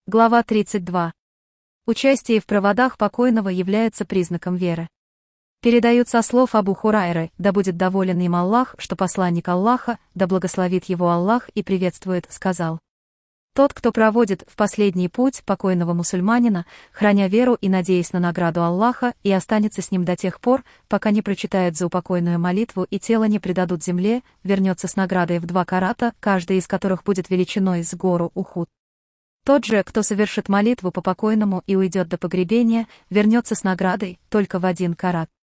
Глава 32. Участие в проводах покойного является признаком веры. Передают со слов Абу Хурайры: да будет доволен им Аллах, что посланник Аллаха, да благословит его Аллах и приветствует, сказал: тот, кто проводит в последний путь покойного мусульманина, храня веру и надеясь на награду Аллаха, и останется с ним до тех пор, пока не прочитает заупокойную молитву и тело не предадут земле, вернется с наградой в 2 карата, каждый из которых будет величиной с гору Ухуд. Тот же, кто совершит молитву по покойному и уйдет до погребения, вернется с наградой только в 1 карат.